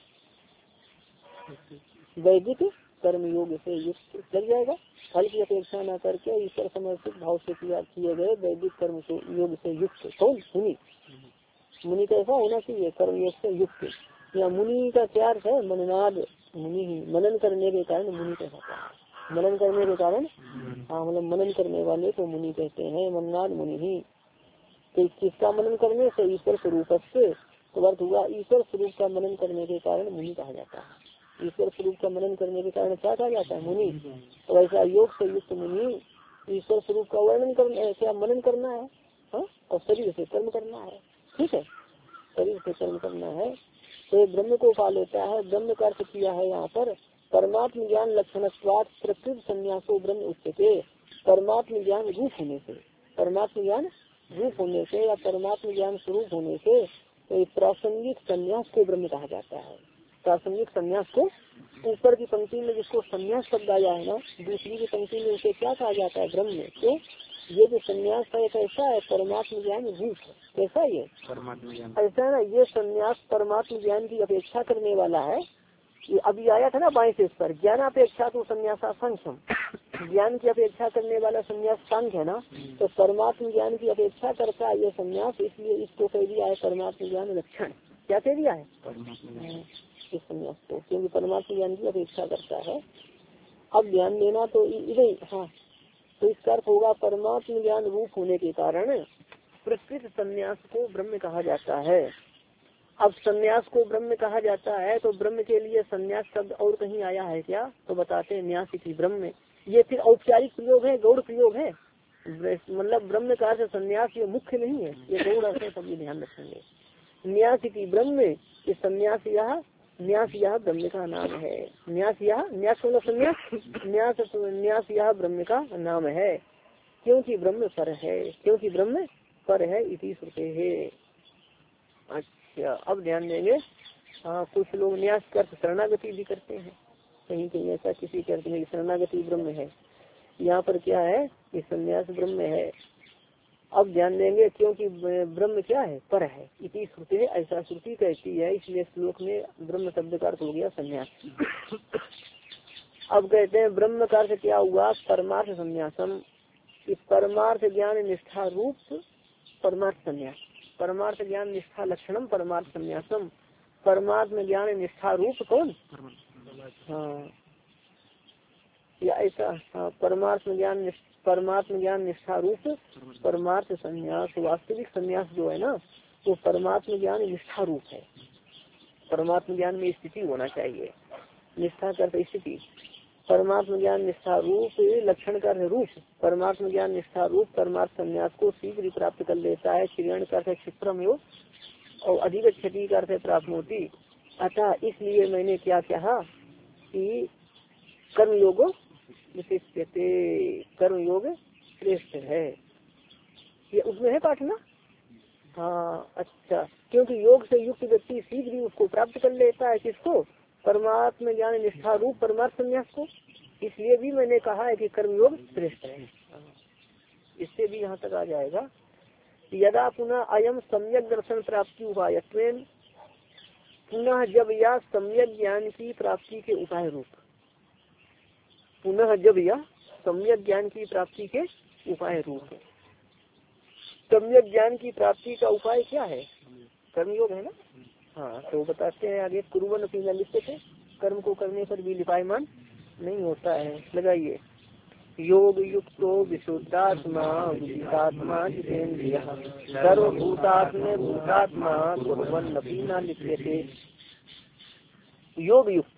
वैदिक कर्म योग से युक्त लग जाएगा। फल की अपेक्षा न करके ईश्वर समर्पित भाव से किया किए गए वैदिक कर्म योग से युक्त। कौन, मुनि। मुनि कैसा होना चाहिए, कर्म योग से युक्त। या मुनि का क्या अर्थ है, मननाद मुनि ही, मनन करने के कारण मुनि कहता है, मनन करने के कारण, हाँ मतलब मनन करने वाले को मुनि कहते हैं, मननाद मुनि ही। तो किसका मनन करने से, ईश्वर स्वरूप से, तो अर्थ हुआ ईश्वर स्वरूप का मनन करने के कारण मुनि कहा जाता है। ईश्वर स्वरूप का मनन करने के कारण क्या कहा जाता है, मुनि। तो ऐसा योग से युक्त मुनि ईश्वर स्वरूप का वर्णन करना, क्या मनन करना है, हा? और शरीर से कर्म करना है, ठीक है, शरीर से कर्म करना है, तो ब्रह्म को पा लेता है। ब्रह्म का अर्थ किया है यहाँ पर परमात्म ज्ञान लक्षणत्वात् प्रकृति संन्यासो ब्रह्म उच्यते, परमात्म ज्ञान रूप होने से, परमात्म ज्ञान रूप होने से या परमात्म ज्ञान स्वरूप होने से तो प्रासंगिक संन्यास को ब्रह्म कहा जाता है। प्रासंगिक संन्यास को, ऊपर की पंक्ति में जिसको संन्यास शब्द आया है ना, दूसरी की पंक्ति में उसे क्या कहा जाता है, ब्रह्म। तो ये जो संन्यास है कैसा है, परमात्म ज्ञान रूप है। कैसा ये परमात्म ज्ञान, ऐसा है ना, ये संन्यास परमात्म ज्ञान की अपेक्षा करने वाला है। ये अभी आया था ना बाएं से इस पर, ज्ञानापेक्षा तो संन्यासासंख्यम, ज्ञान की अपेक्षा करने वाला संन्यास सांख्य है ना, तो परमात्म ज्ञान की अपेक्षा करता है ये संन्यास, इसलिए इसको कह दिया है परमात्म ज्ञान लक्षण। क्या कह दिया है, इस संन्यास को, क्योंकि परमात्म ज्ञान की अपेक्षा करता है। अब ध्यान देना, तो इधर हाँ, तो इसका अर्थ होगा परमात्म ज्ञान रूप होने के कारण प्रकृत संन्यास को ब्रह्म कहा जाता है। अब संन्यास को ब्रह्म कहा जाता है, तो ब्रह्म के लिए संन्यास शब्द और कहीं आया है क्या, तो बताते हैं न्यास की ब्रह्म। ये फिर औपचारिक प्रयोग है, गौड़ प्रयोग है, मतलब ब्रह्म का अर्थ संन्यास ये मुख्य नहीं है, ये गौड़ अर्थ है, सभी ध्यान रखेंगे। न्यास की ब्रह्म, ये संन्यास यह न्यास यह ब्रह्म का नाम है। न्यास यह, न्यास मतलब संन्यास, न्यास न्यास यह ब्रह्म का नाम है, क्योंकि ब्रह्म पर है, क्योंकि ब्रह्म पर है, इति श्रुते है। अच्छा, अब ध्यान देंगे, हाँ कुछ लोग न्यास का अर्थ शरणागति भी करते हैं, कहीं कहीं ऐसा किसी के अर्थ में शरणागति ब्रह्म है, यहाँ पर क्या है कि संन्यास ब्रह्म है। अब ध्यान देंगे, क्योंकि ब्रह्म क्या है, पर है, इति श्रुति है, ऐसा श्रुति कहती है, इसलिए श्लोक में ब्रह्म शब्द का अर्थ हो गया संन्यास। अब कहते हैं ब्रह्म का अर्थ क्या हुआ, परमार्थ संन्यासम, इस परमार्थ ज्ञान निष्ठा रूप परमार्थ संन्यास, परमार्थ ज्ञान निष्ठा लक्षणम परमार्थ संन्यासम, परमात्म ज्ञान निष्ठा रूप कौन, हाँ या ऐसा, हाँ परमार्थ ज्ञान परमात्म ज्ञान निष्ठा रूप परमार्थ संन्यास। वास्तविक संन्यास जो है ना, वो परमात्म ज्ञान निष्ठा रूप है, परमात्म ज्ञान में स्थिति होना चाहिए, निष्ठा करते स्थिति, परमात्म ज्ञान निष्ठा रूप लक्षण का रूप परमात्म ज्ञान निष्ठा रूप परमार्थ संन्यास को शीघ्र प्राप्त कर लेता है। श्रीण का क्षिप्रम योग और अधिक क्षति का अर्थ प्राप्त होती। अतः इसलिए मैंने क्या कहा कि कर्म योग विशिष्यते, कर्म योग श्रेष्ठ है। ये उसमें है पाठ ना? हाँ अच्छा, क्योंकि योग से युक्त व्यक्ति शीघ्र ही उसको प्राप्त कर लेता है। किसको? परमात्म ज्ञान निष्ठा रूप परमार्थ संन्यास को। इसलिए भी मैंने कहा है कि कर्म योग श्रेष्ठ है। इससे भी यहाँ तक आ जाएगा। यदा पुनः अयम सम्यक दर्शन प्राप्ति उपाय, पुनः जब यह सम्यक ज्ञान की प्राप्ति के उपाय रूप, पुनः जब यह सम्यक ज्ञान की प्राप्ति के उपाय रूप। सम्यक ज्ञान की प्राप्ति का उपाय क्या है? कर्मयोग है ना। हाँ तो बताते हैं आगे, कुर्बन अपनी लिखते थे, कर्म को करने पर भी लिपायमान नहीं होता है। लगाइए, योग युक्तो विशुद्धात्मा विदितात्मा जितेन्द्रिय सर्वभूतात्म भूतात्मा कुर्बन अपनी न लिखते। योग युक्त,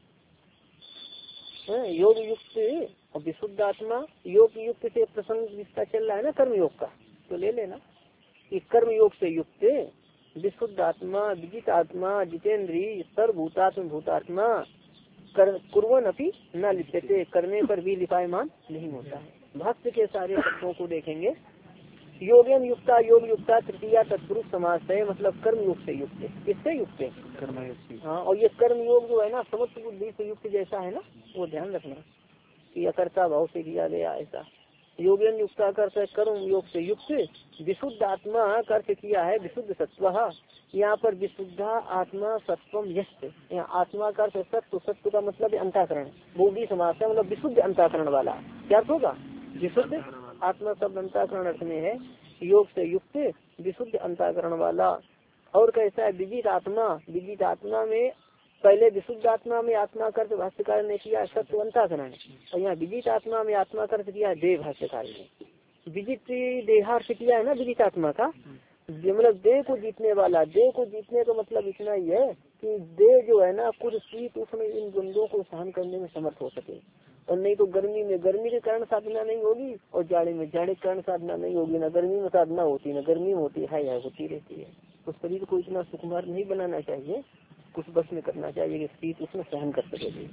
योग युक्त और विशुद्ध आत्मा, योग युक्त से प्रसंग जिसका चल रहा है ना कर्म योग का, तो ले लेना कि कर्म योग से युक्त विशुद्ध आत्मा विजित आत्मा जितेंद्रिय सर्वभूतात्म भूतात्मा कुर्बन अपनी न लिप्यते, करने पर भी लिपायमान नहीं होता है। भक्त के सारे तत्वों को देखेंगे। योगेन युक्ता, योग युक्ता तृतीया तत्पुरुष समास है, मतलब कर्म योग से युक्त। किससे युक्त है? कर्म। हाँ, और ये कर्म योग जो है ना समस्त बुद्धि से युक्त जैसा है ना, वो ध्यान रखना कि अकर्ता भाव से किया गया ऐसा। योगेन युक्ता कर्त कर्म योग से युक्त, विशुद्ध आत्मा कर्त किया है विशुद्ध सत्व। यहाँ पर विशुद्धा आत्मा सत्वम यस्त, यहाँ आत्मा का अर्थ सत्व, सत्व का मतलब अंतःकरण, बोधी समास है, मतलब विशुद्ध अंतःकरण वाला। क्या होगा? विशुद्ध आत्मा शब्द अंतःकरण अर्थ में है। योग से युक्त विशुद्ध अंतःकरण वाला। और कैसा है? विजित आत्मा, विजित आत्मा में पहले विशुद्ध आत्मा में आत्मा कर्त भाष्यकार ने किया सत्व अंतःकरण, और यहाँ विजित आत्मा में आत्मा कर्त किया देह भाष्यकार ने। विजित देहार्थ किया है ना विजित आत्मा का, मतलब देह को जीतने वाला। देह को जीतने का मतलब इतना ही है कि देह जो है ना कुछ शीत उष्ण इन द्वंद्वों को सहन करने में समर्थ हो सके। और नहीं तो गर्मी में गर्मी के कारण साधना नहीं होगी, और जाड़े में जाड़े के कारण साधना नहीं होगी। ना गर्मी में साधना होती, ना गर्मी में होती है, या होती रहती है। तो शरीर को इतना सुकुमार नहीं बनाना चाहिए, कुछ बस में करना चाहिए कि शीत उसमें सहन कर सकेगी।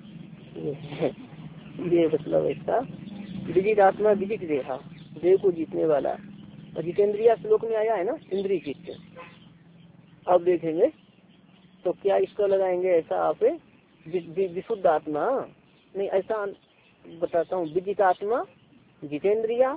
ये मतलब ऐसा विजित आत्मा विजित देहा, देह को जीतने वाला। और जितेंद्रिया श्लोक में आया है ना, इंद्रिय चित्त। अब देखेंगे तो क्या इसको लगाएंगे ऐसा, आप विशुद्ध आत्मा नहीं, ऐसा बताता हूँ। विजित आत्मा जितेंद्रिया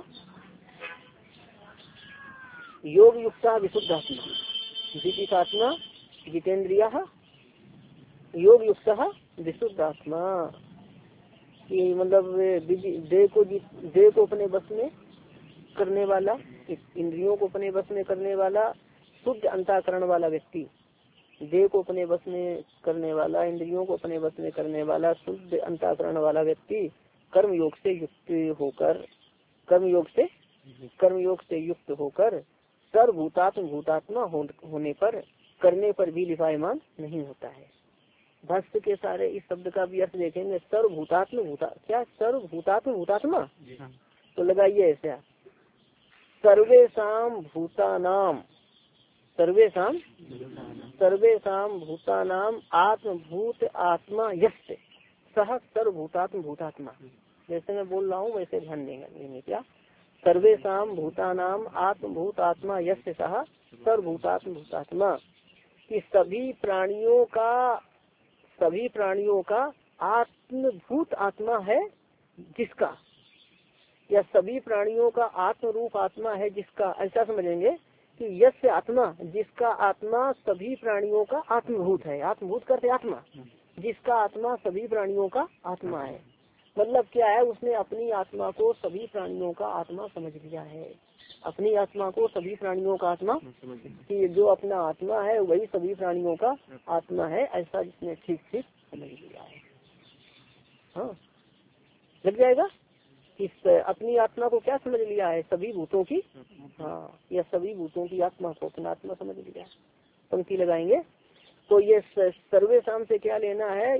योग युक्ता विशुद्ध आत्मा, विजित आत्मा जितेंद्रिया योग युक्ता विशुद्ध आत्मा। ये मतलब देह को देह को अपने बस में करने वाला, इंद्रियों को अपने बस में करने वाला, शुद्ध अंतःकरण वाला व्यक्ति। देह को अपने बस में करने वाला, इंद्रियों को अपने बस में करने वाला, शुद्ध अंतःकरण वाला व्यक्ति कर्म योग से युक्त होकर, कर्म योग से कर्म योग से युक्त होकर सर्वभूतात्म भूतात्मा हो, होने पर करने पर भी लिपायमान नहीं होता है। भक्त के सारे इस शब्द का भी अर्थ देखेंगे। सर्वभूतात्म भूता, क्या सर्वभूतात्म भूतात्मा? तो लगाइए ऐसा, सर्वेषाम भूतानाम, सर्वेषाम सर्वेषाम भूतानाम आत्मभूत आत्मा यस्य सह सर्वभूतात्म भूतात्मा। जैसे मैं बोल रहा हूँ वैसे ध्यान देंगे। क्या? सर्वेषाम भूतानाम आत्मभूत आत्मा यस्य सह सर्वभूतात्म भूतात्मा, कि सभी प्राणियों का सभी प्राणियों का आत्मभूत आत्मा है जिसका, या सभी प्राणियों का आत्म रूप आत्मा है जिसका। ऐसा समझेंगे कि यस्य आत्मा, जिसका आत्मा सभी प्राणियों का आत्मभूत है। आत्मभूत करते आत्मा, जिसका आत्मा सभी प्राणियों का आत्मा है। मतलब क्या है? उसने अपनी आत्मा को सभी प्राणियों का आत्मा समझ लिया है। अपनी आत्मा को सभी प्राणियों का आत्मा, कि जो अपना आत्मा है वही सभी प्राणियों का आत्मा है, ऐसा जिसने ठीक ठीक समझ लिया है। हाँ, लग जाएगा। इस अपनी आत्मा को क्या समझ लिया है? सभी भूतों की, हाँ, या सभी भूतों की आत्मा को अपना आत्मा समझ लिया। पंक्ति लगाएंगे तो ये सर्वेशाम से क्या लेना है?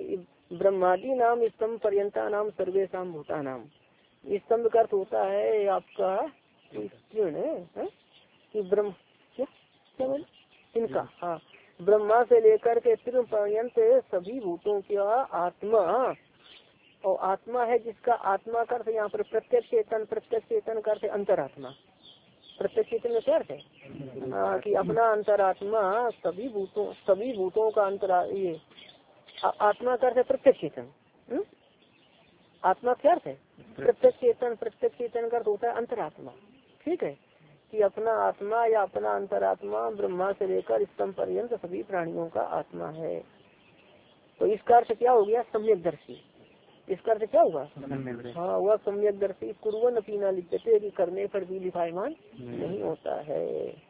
ब्रह्मादि नाम स्तंभ पर्यंता नाम सर्वेशम भूता नाम। स्तंभ का अर्थ होता है आपका तीर्ण है कि ब्रह्म क्या क्या बोले इनका, हाँ ब्रह्मा से लेकर के तृण पर्यंत सभी भूतों का आत्मा, और आत्मा है जिसका आत्मा का अर्थ यहाँ पर प्रत्यक्ष चेतन, प्रत्यक्ष चेतन का अर्थ अंतरात्मा। प्रत्यक्ष चेतन में क्या अर्थ है? हाँ कि अपना अंतरात्मा सभी भूतों सभी भूतों का अंतरा ये आत्मा का अर्थ है प्रत्यक्ष चेतन। आत्मा क्या अर्थ है? प्रत्यक्ष चेतन। प्रत्यक्ष चेतन का अर्थ होता है अंतरात्मा। ठीक है कि अपना आत्मा या अपना अंतरात्मा ब्रह्मा से लेकर स्तंभ पर्यंत सभी प्राणियों का आत्मा है। तो इसका अर्थ क्या हो गया? सम्यकदर्शी। इसका अर्थ क्या हुआ? हाँ वह सम्यकदर्शी कुर्वन् अपि न लिप्यते कि करने पर भी लिपायमान नहीं होता है।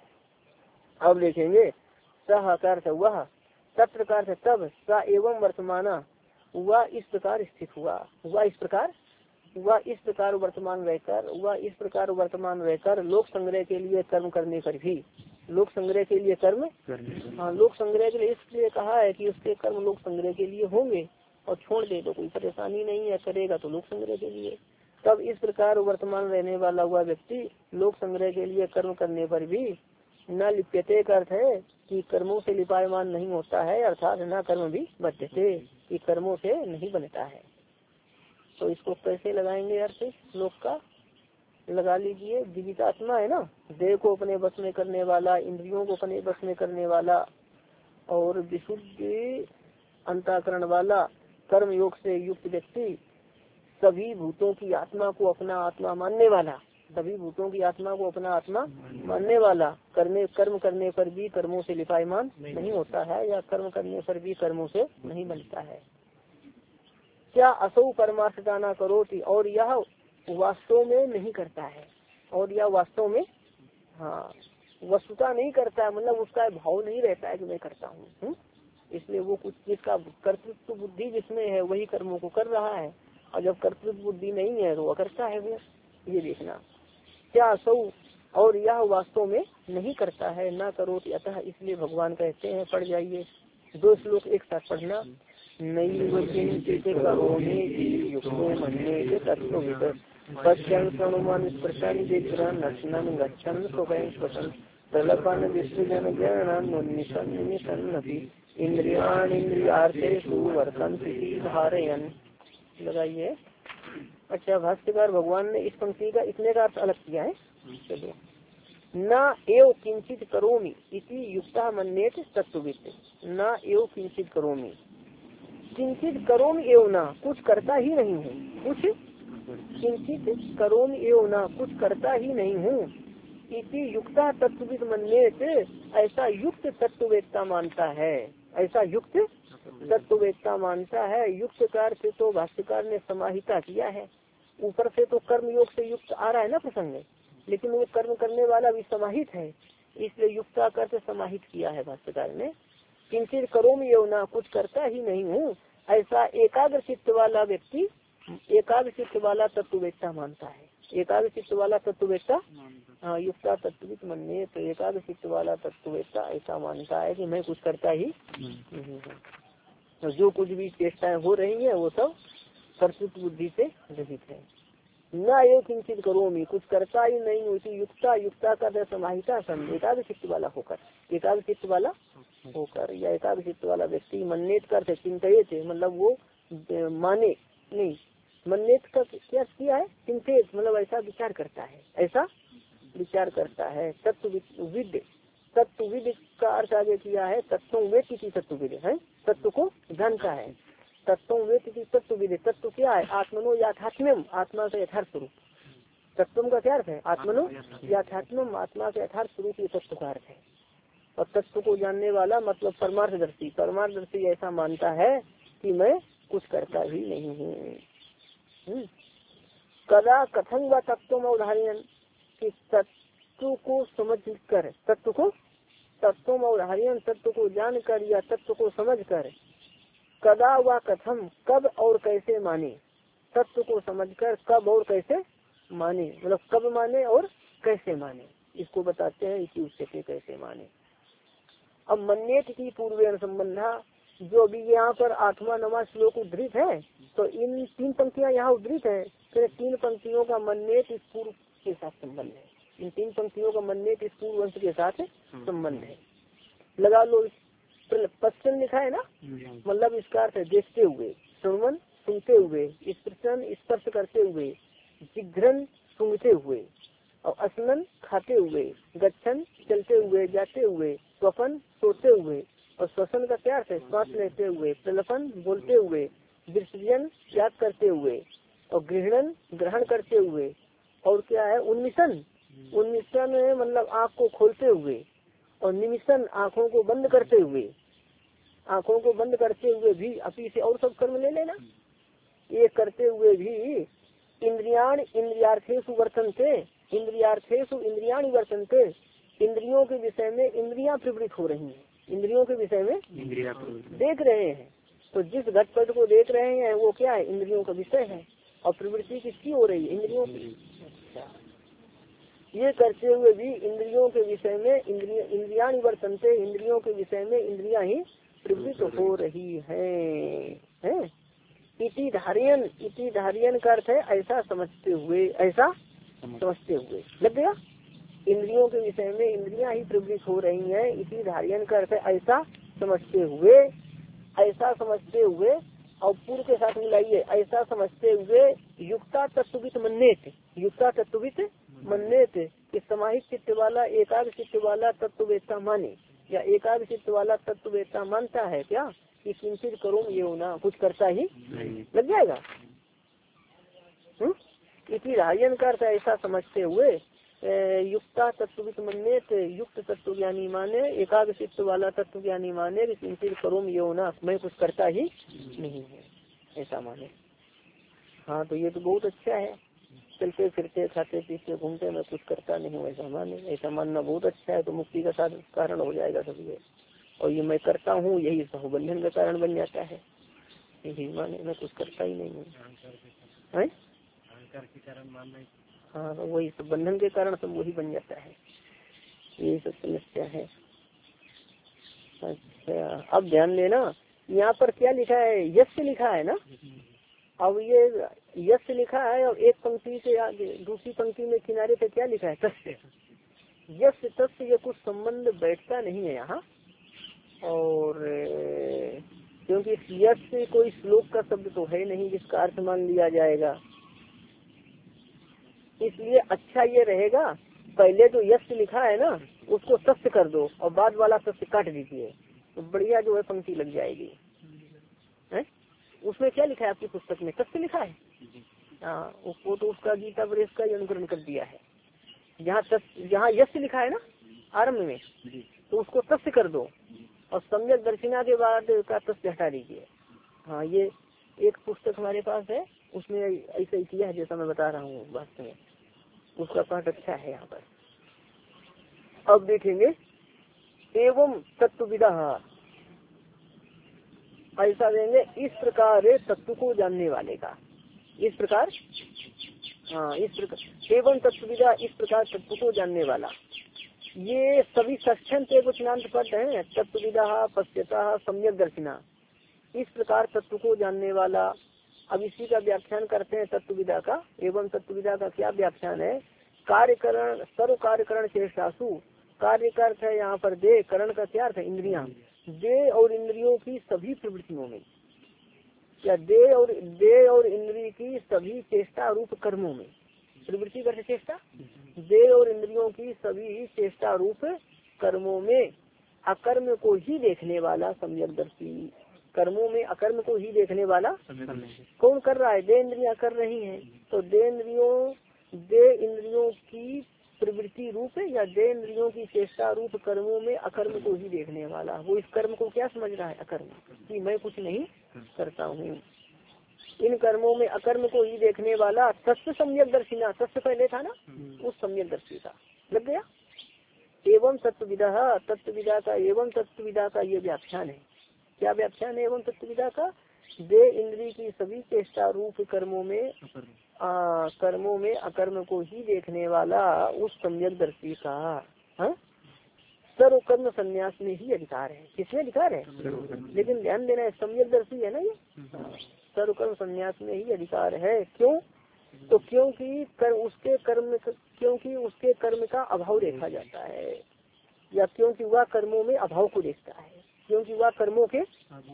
अब देखेंगे सह का अर्थ वह, तत्र का अर्थ तब, सा एवं वर्तमाना वह इस प्रकार स्थित हुआ, वह इस प्रकार वह इस प्रकार वर्तमान रहकर वह इस प्रकार वर्तमान रहकर लोक संग्रह के लिए कर्म करने पर भी, लोक संग्रह के लिए कर्म, हाँ लोक संग्रह के लिए इसलिए कहा है कि उसके कर्म लोक संग्रह के लिए होंगे और छोड़ दे तो कोई परेशानी नहीं है, करेगा तो लोक संग्रह के लिए। तब इस प्रकार वर्तमान रहने वाला हुआ व्यक्ति लोक संग्रह के लिए कर्म करने पर भी न लिप्यते का अर्थ है कि कर्मों से लिपायमान नहीं होता है, अर्थात न कर्म भी बद्धते कि कर्मों से नहीं बनता है। तो इसको कैसे लगाएंगे अर्थ श्लोक का? लगा लीजिए। जीवितात्मा है ना, देह को अपने बस में करने वाला, इंद्रियों को अपने बस में करने वाला और विशुद्ध अंतःकरण वाला कर्म योग से युक्त व्यक्ति, सभी भूतों की आत्मा को अपना आत्मा मानने वाला, सभी भूतों की आत्मा को अपना आत्मा मानने वाला, करने कर्म करने पर भी कर्मों से लिपायमान नहीं होता है या कर्म करने पर भी कर्मों से नहीं बनता है। क्या असौ परमार्थता न करोति, और यह वास्तव में नहीं करता है, और यह वास्तव में हाँ वस्तुता नहीं करता है, मतलब उसका भाव नहीं रहता है कि मैं करता हूँ। इसलिए वो कुछ जिसका कर्तृत्व बुद्धि जिसमें है वही कर्मों को कर रहा है, और जब कर्तृत्व बुद्धि नहीं है तो वह करता है वो। ये देखना क्या असौ, और यह वास्तव में नहीं करता है, ना करोति अतः, इसलिए भगवान कहते हैं, पढ़ जाइए दो श्लोक एक साथ पढ़ना। नैव किंचित् करोमि युक्तो मन्येते तत्त्ववित् पश्यन् शृण्वन् स्पृशन् जिघ्रन् नश्नन् गच्छन् सुखं श्वसन् प्रलपन् विसृजन् ज्ञानान्निशन् निमिषन्नपि इंद्रियाणीन्द्रियार्थेषु वर्तन्ते धारयन्। लगाइए। अच्छा भाष्यकार भगवान ने इस पंक्ति का इतने का अर्थ अलग किया है। चलिए न एव किंचित करोमि इति युक्ता मन्येत तत्त्ववित्, न एव किंचित करोमि, किंचित करोमि एव ना, कुछ करता ही नहीं हूँ, कुछ किंचित करोमि एव ना, कुछ करता ही नहीं हूँ, इति युक्ता तत्त्ववित् मन्येत, ऐसा युक्त तत्ववेत्ता मानता है, ऐसा युक्त तत्ववेत्ता मानता है। युक्त का अर्थ तो भाष्यकार ने समाहिता किया है, ऊपर से तो कर्म योग से युक्त आ रहा है ना प्रसंग, लेकिन वो कर्म करने वाला भी समाहित है, इसलिए युक्ता का अर्थ समाहित किया है भाष्यकार ने। किंचित करोमि एव ना, कुछ करता ही नहीं हूँ, ऐसा एकाग्र चित्त वाला व्यक्ति एकाग्र चित्त वाला तत्ववेत्ता मानता है। एकाग्र चित्त वाला तत्ववेत्ता हाँ युक्ता तत्ववित् मन्ये, तो एकाग्र चित्त वाला तत्ववेत्ता ऐसा मानता है कि मैं कुछ करता ही नहीं हूँ, तो जो कुछ भी चेष्टाएं हो रही है वो सब कर्तृत्व बुद्धि से रहित है। न ये किंचित करोमि, कुछ करता ही नहीं होती, युक्ता युक्ता का समाहिता सन, एकाग्र चित्त वाला होकर, एकाग्र चित्त वाला होकर या एकाग्र चित्त वाला व्यक्ति, मन्नेत करते चिंतित है, मतलब वो माने नहीं, मन्नेत का क्या किया है, चिंतित मतलब ऐसा विचार करता है, ऐसा विचार करता है। तत्वविद, तत्वविद का अर्थ आगे किया है तत्व वेति की तत्वविद है, तत्व को जानता है, तत्व वेति की तत्वविद। तत्व क्या है? आत्मनो याथात्म्यम, आत्मा का यथार्थ स्वरूप। तत्व का क्या अर्थ है? आत्मनो याथात्म्यम, आत्मा के यथार्थ स्वरूप ये तत्व का अर्थ है। और तत्व को जानने वाला मतलब परमार्थदर्शी, परमार्थदर्शी ऐसा मानता है कि मैं कुछ करता ही नहीं हूँ। कदा कथं व तत्व उदाहरण, कि तत्व को समझ कर, तत्व को तत्व उदाहरण, तत्व को जानकर या तत्व को समझकर, कदा व कथम, कब और कैसे माने, तत्व को समझकर कब और कैसे माने, मतलब कब माने और कैसे माने, इसको बताते हैं इसी उससे कैसे माने। अब मन्येत की पूर्व संबंधा, जो अभी यहाँ पर आठवां नवा श्लोक उद्धृत है, तो इन तीन पंक्तियां यहाँ उद्धृत है, फिर तीन पंक्तियों का मननेत इस पूर्व के साथ संबंध है। इन तीन पंक्तियों का मननेत इस पूर्व वंश के साथ संबंध है। लगा लो, पश्चिम लिखा है ना, मतलब इसका अर्थ है देखते हुए, श्रवण सुनते हुए, स्पर्शन स्पर्श करते हुए, जिघ्रन सूंघते हुए, और असनन खाते हुए, गच्छन चलते हुए जाते हुए, स्वपन सोते हुए, और श्वसन का क्या अर्थ है श्वास लेते हुए, प्रलपन बोलते हुए, विसर्जन त्याग करते हुए, और गृहणन ग्रहण करते हुए, और क्या है उन्मिशन, उन्मिशन मतलब आँख को खोलते हुए, और निमिशन आँखों को बंद करते हुए, आँखों को बंद करते हुए भी, अपी से और सब कर्म ले लेना, ये करते हुए भी इंद्रियाण इंद्रियार्थेषु वर्तन्ते, इंद्रियार्थेषु इंद्रियाणि वर्तन्ते, इंद्रियों के विषय में इंद्रियां प्रवृत्त हो रही हैं, इंद्रियों के विषय में देख रहे हैं। तो जिस घटपट को देख रहे हैं वो क्या है, इंद्रियों का विषय है, और प्रवृत्ति किसकी हो रही है, इंद्रियों की। अच्छा, ये करते हुए भी इंद्रियों के विषय में इंद्रिय इंद्रियाणि वर्तन्ते, इंद्रियों के विषय में इंद्रियां ही प्रवृत्त हो रही है, है? इति धारियन, इति धारियन का अर्थ है ऐसा समझते हुए, ऐसा समझते हुए, लग गया। इंद्रियों के विषय में इंद्रियां ही प्रवृत्त हो रही हैं, इसी धारियन का अर्थ है ऐसा समझते हुए, ऐसा समझते हुए, और पूर्व के साथ मिलाइए, ऐसा समझते हुए युक्ता तत्वित मन्नेत, युक्ता तत्वित मन्नेत, कि समाहित चित्त वाला एकाग्र चित्त वाला तत्ववेत्ता माने, या एकाग्र चित्त वाला तत्ववेत्ता मानता है क्या कि किंचित करो ये होना, कुछ करता ही लग जाएगा। इसी रायन का अर्थ ऐसा समझते हुए युक्ता तत्वित मन्नेत, युक्त तत्व ज्ञानी माने, एकाग्र चित्त वाला तत्व ज्ञानी माने, किंचित करो ये होना, मैं कुछ करता ही नहीं है, ऐसा माने। हाँ, तो ये तो बहुत अच्छा है, चलते फिरते खाते पीते घूमते मैं कुछ करता नहीं हूँ, ऐसा माने, ऐसा मानना बहुत अच्छा है। तो मुक्ति का साधन कारण हो जाएगा सब ये, और ये मैं करता हूँ यही बहुबंधन का कारण बन जाता है, यही माने मैं कुछ करता ही नहीं हूँ, है हाँ, तो वही सब बंधन के कारण सब वही बन जाता है, यही सब समस्या है। अच्छा, अब ध्यान देना, यहाँ पर क्या लिखा है, यश लिखा है ना, अब ये यश लिखा है, और एक पंक्ति से आगे दूसरी पंक्ति में किनारे पे क्या लिखा है, तस्य। यश तस्य ये कुछ संबंध बैठता नहीं है यहाँ, और क्योंकि यश से कोई श्लोक का शब्द तो है नहीं जिसका अर्थ मान लिया जाएगा, इसलिए अच्छा ये रहेगा पहले जो यश लिखा है ना उसको तस्य कर दो, और बाद वाला तस्य काट दीजिए, तो बढ़िया जो है पंक्ति लग जाएगी, है? उसमें क्या लिखा है आपकी पुस्तक में, तस्य लिखा है, हाँ, उसको तो उसका गीता प्रेस का अनुकरण कर दिया है। जहाँ तस्य, जहाँ यश लिखा है ना आरंभ में, तो उसको तस्य कर दो, और सम्यक दर्शिना के बाद का तस्य हटा दीजिए। हाँ, ये एक पुस्तक हमारे पास है, उसमें ऐसा ही किया है जैसा मैं बता रहा हूँ, वास्तव में उसका पाठ अच्छा है यहाँ पर। अब देखेंगे, एवं तत्वविदा, ऐसा देंगे इस प्रकार तत्व को जानने वाले का, इस प्रकार, हाँ इस प्रकार, एवं तत्वविदा इस प्रकार तत्व को जानने वाला, ये सभी सक्षम से वचनांत पद है, तत्वविदा पश्यता सम्यक दर्शिना, इस प्रकार तत्व को जानने वाला। अब इसी का व्याख्यान करते हैं तत्वविदा का, एवं तत्वविदा का क्या व्याख्यान है, कार्यकरण सर्व कार्यकरण चेष्टासु, कार्य का अर्थ है यहाँ पर दे, करण का क्या अर्थ है इंद्रियां, दे और इंद्रियों की सभी प्रवृत्तियों में, या दे और दे और इंद्रिय की सभी चेष्टा रूप कर्मों में, प्रवृत्ति करते चेष्टा, दे और इंद्रियों की सभी चेष्टा रूप कर्मों में अकर्म को ही देखने वाला सम्यकदर्शी, कर्मों में अकर्म को ही देखने वाला कौन कर रहा है, दे इंद्रियां कर रही हैं, तो दे इंद्रियों दे इंद्रियों की प्रवृत्ति रूप या दे इंद्रियों की चेष्टा रूप कर्मों में अकर्म को ही देखने वाला, वो इस कर्म को क्या समझ रहा है, अकर्म, कि मैं कुछ नहीं करता हूँ, इन कर्मों में अकर्म को ही देखने वाला तत्व सम्यक दर्शिना, तत्व पहले था ना, उस सम्यक दर्शी का लग गया। एवं तत्वविदा, तत्वविदा का एवं तत्वविदा का ये व्याख्यान है, क्या व्याख्यान है एवं तत्वविदा का, दे इंद्रिय की सभी चेष्टा रूप कर्मों में आ, कर्मों में अकर्म को ही देखने वाला उस सम्यक दर्शी का, हाँ सर्व कर्म संन्यास में ही अधिकार है। किसमें अधिकार है? लेकिन ध्यान देना है, सम्यक दर्शी है ना ये। सर्व कर्म संन्यास में ही अधिकार है। क्यों? तो क्योंकि कर उसके कर्म क्योंकि उसके कर्म का अभाव देखा जाता है, या क्योंकि वह कर्मों में अभाव को देखता है। क्योंकि वह कर्मों के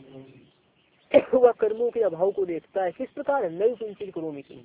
वह कर्मों के अभाव को देखता है। किस प्रकार? नई किंचित करोमि की,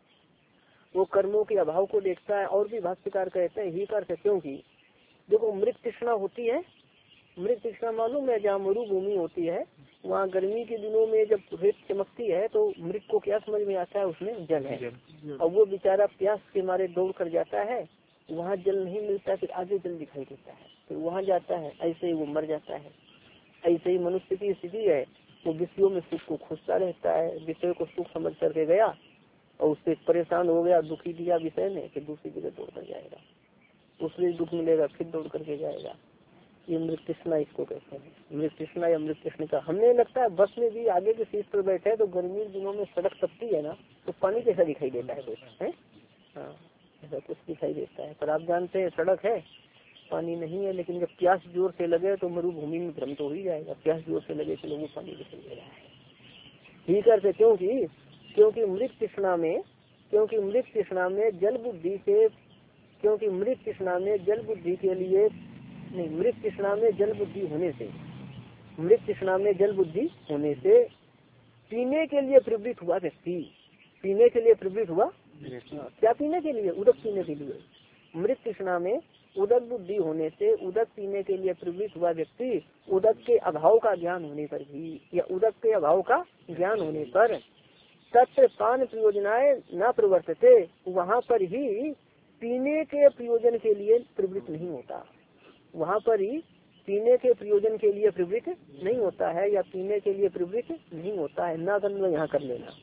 वो कर्मों के अभाव को देखता है। और भी भाष्यकार कहते हैं ही कर, क्योंकि देखो मृत तृष्णा होती है। मृत तृष्णा मालूम है, जहाँ मरुभूमि होती है वहाँ गर्मी के दिनों में जब रेत चमकती है तो मृत को क्या समझ में आता है? उसमें जल है। और वो बेचारा प्यास के मारे दौड़ कर जाता है, वहाँ जल नहीं मिलता, फिर आगे जल दिखाई देता है, फिर वहाँ जाता है, ऐसे ही वो मर जाता है। ऐसे ही मनुष्य की स्थिति है, वो विषयों में सुख को खोजता रहता है। विषय को सुख समझ करके गया और उससे परेशान हो गया, दुखी दिया विषय ने, फिर दूसरी जगह दौड़ कर जाएगा, दूसरे दुख मिलेगा, फिर दौड़ करके जाएगा। ये मृत तृष्णा इसको कहते हैं। मृत तृष्णा या मृत तृष्णा का हमें लगता है बस में भी आगे के सीट पर बैठे तो गर्मी दिनों में सड़क तपती है ना, तो पानी कैसा दिखाई देता है? कुछ है हाँ, ऐसा कुछ दिखाई देता है। पर आप जानते हैं सड़क है, पानी नहीं है। लेकिन जब प्यास जोर से लगे तो मरुभूमि में भ्रम तो हो ही जाएगा। प्यास जोर से लगे तो लोगों को पानी दिखाई दे रहा है। ठीक है, क्योंकि क्योंकि मृत तृष्णा में क्योंकि मृत तृष्णा में जल बुद्धि से क्योंकि मृत तृष्णा में जल बुद्धि के लिए नहीं मृत तृष्णा में जल बुद्धि होने से मृत तृष्णा में जल बुद्धि होने से पीने के लिए प्रवृत्त हुआ व्यक्ति पीने के लिए प्रवृत्त हुआ क्या? पीने के लिए, उदक पीने के लिए। मृत तृष्णा में उदक बुद्धि होने से उदक पीने के लिए प्रवृत्त हुआ व्यक्ति उदक के अभाव का ज्ञान होने पर भी, या उदक के अभाव का ज्ञान होने पर तत्र पान प्रयोजनाएं न प्रवर्तते, वहाँ पर ही पीने के प्रयोजन के लिए प्रवृत्त नहीं होता। वहाँ पर ही पीने के प्रयोजन के लिए प्रवृत्त नहीं होता है, या पीने के लिए प्रवृत्त नहीं होता है। ना गंध यहाँ कर लेना।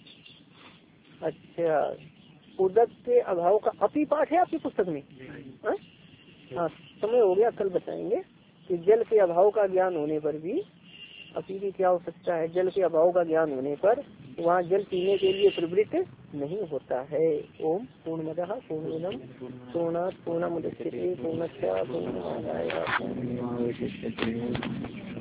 अच्छा, उदक के अभाव का अपी पाठ है आपकी पुस्तक में? हाँ, हाँ समय हो गया, कल बताएंगे कि जल के अभाव का ज्ञान होने पर भी अपी भी क्या हो सकता है? जल के अभाव का ज्ञान होने पर वहाँ जल पीने के लिए प्रवृत्त नहीं होता है। ओम पूर्णमदः पूर्णमिदं पूर्णात् पूर्णमुदच्यते पूर्णस्य पूर्णमादाय